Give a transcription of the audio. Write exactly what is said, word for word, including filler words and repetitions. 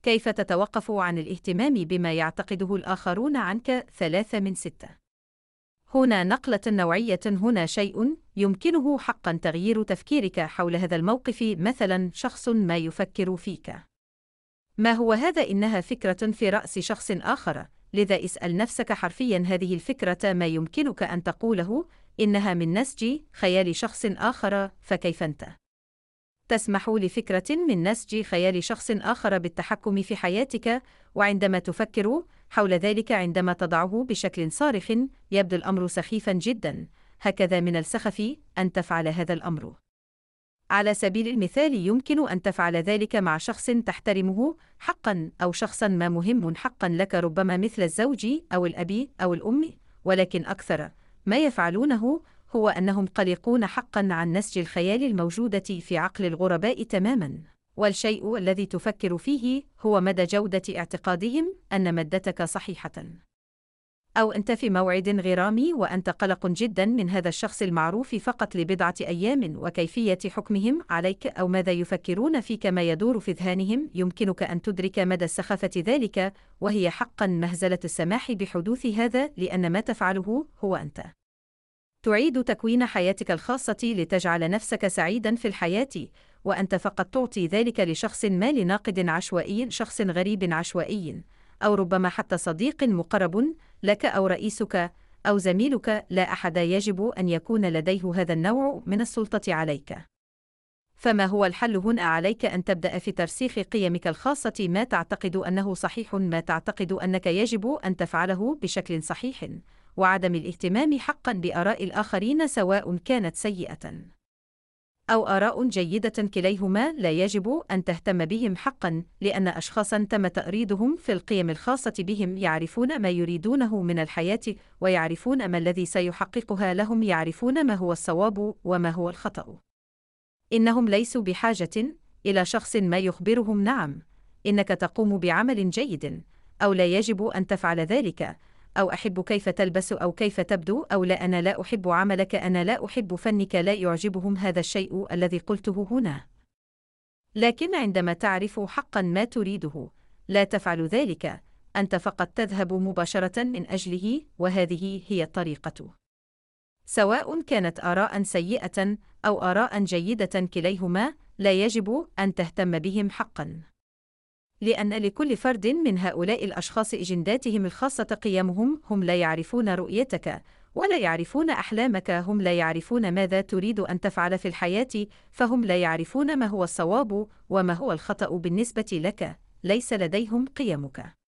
كيف تتوقف عن الاهتمام بما يعتقده الآخرون عنك؟ ثلاثة من ستة. هنا نقلة نوعية. هنا شيء يمكنه حقا تغيير تفكيرك حول هذا الموقف، مثلا شخص ما يفكر فيك. ما هو هذا؟ إنها فكرة في رأس شخص آخر، لذا اسأل نفسك حرفيا هذه الفكرة ما يمكنك أن تقوله إنها من نسج خيال شخص آخر، فكيف أنت تسمح لفكرة من نسج خيال شخص آخر بالتحكم في حياتك؟ وعندما تفكر حول ذلك، عندما تضعه بشكل صارخ، يبدو الأمر سخيفا جدا. هكذا من السخف أن تفعل هذا الأمر. على سبيل المثال، يمكن أن تفعل ذلك مع شخص تحترمه حقا، أو شخصا ما مهم حقا لك، ربما مثل الزوج أو الأب أو الأم، ولكن أكثر ما يفعلونه هو أنهم قلقون حقا عن نسج الخيال الموجودة في عقل الغرباء تماما. والشيء الذي تفكر فيه هو مدى جودة اعتقادهم أن مادتك صحيحة. أو أنت في موعد غرامي وأنت قلق جدا من هذا الشخص المعروف فقط لبضعة أيام، وكيفية حكمهم عليك أو ماذا يفكرون فيك ما يدور في ذهانهم، يمكنك أن تدرك مدى سخافة ذلك، وهي حقا مهزلة السماح بحدوث هذا، لأن ما تفعله هو أنت تعيد تكوين حياتك الخاصة لتجعل نفسك سعيدا في الحياة، وأنت فقط تعطي ذلك لشخص ما، لناقد عشوائي، شخص غريب عشوائي، أو ربما حتى صديق مقرب لك أو رئيسك أو زميلك. لا أحد يجب أن يكون لديه هذا النوع من السلطة عليك. فما هو الحل هنا؟ عليك أن تبدأ في ترسيخ قيمك الخاصة، ما تعتقد أنه صحيح، ما تعتقد أنك يجب أن تفعله بشكل صحيح، وعدم الاهتمام حقا بآراء الآخرين سواء كانت سيئة أو آراء جيدة، كليهما لا يجب أن تهتم بهم حقا، لأن أشخاصا تم تأريدهم في القيم الخاصة بهم يعرفون ما يريدونه من الحياة، ويعرفون ما الذي سيحققها لهم، يعرفون ما هو الصواب وما هو الخطأ. إنهم ليسوا بحاجة إلى شخص ما يخبرهم نعم إنك تقوم بعمل جيد، أو لا يجب أن تفعل ذلك، أو أحب كيف تلبس أو كيف تبدو، أو لا أنا لا أحب عملك، أنا لا أحب فنك. لا يعجبهم هذا الشيء الذي قلته هنا. لكن عندما تعرف حقا ما تريده لا تفعل ذلك، أنت فقط تذهب مباشرة من أجله، وهذه هي الطريقة. سواء كانت آراء سيئة أو آراء جيدة، كليهما لا يجب أن تهتم بهم حقا، لأن لكل فرد من هؤلاء الأشخاص أجنداتهم الخاصة، قيمهم. هم لا يعرفون رؤيتك ولا يعرفون أحلامك، هم لا يعرفون ماذا تريد أن تفعل في الحياة، فهم لا يعرفون ما هو الصواب وما هو الخطأ بالنسبة لك. ليس لديهم قيمك.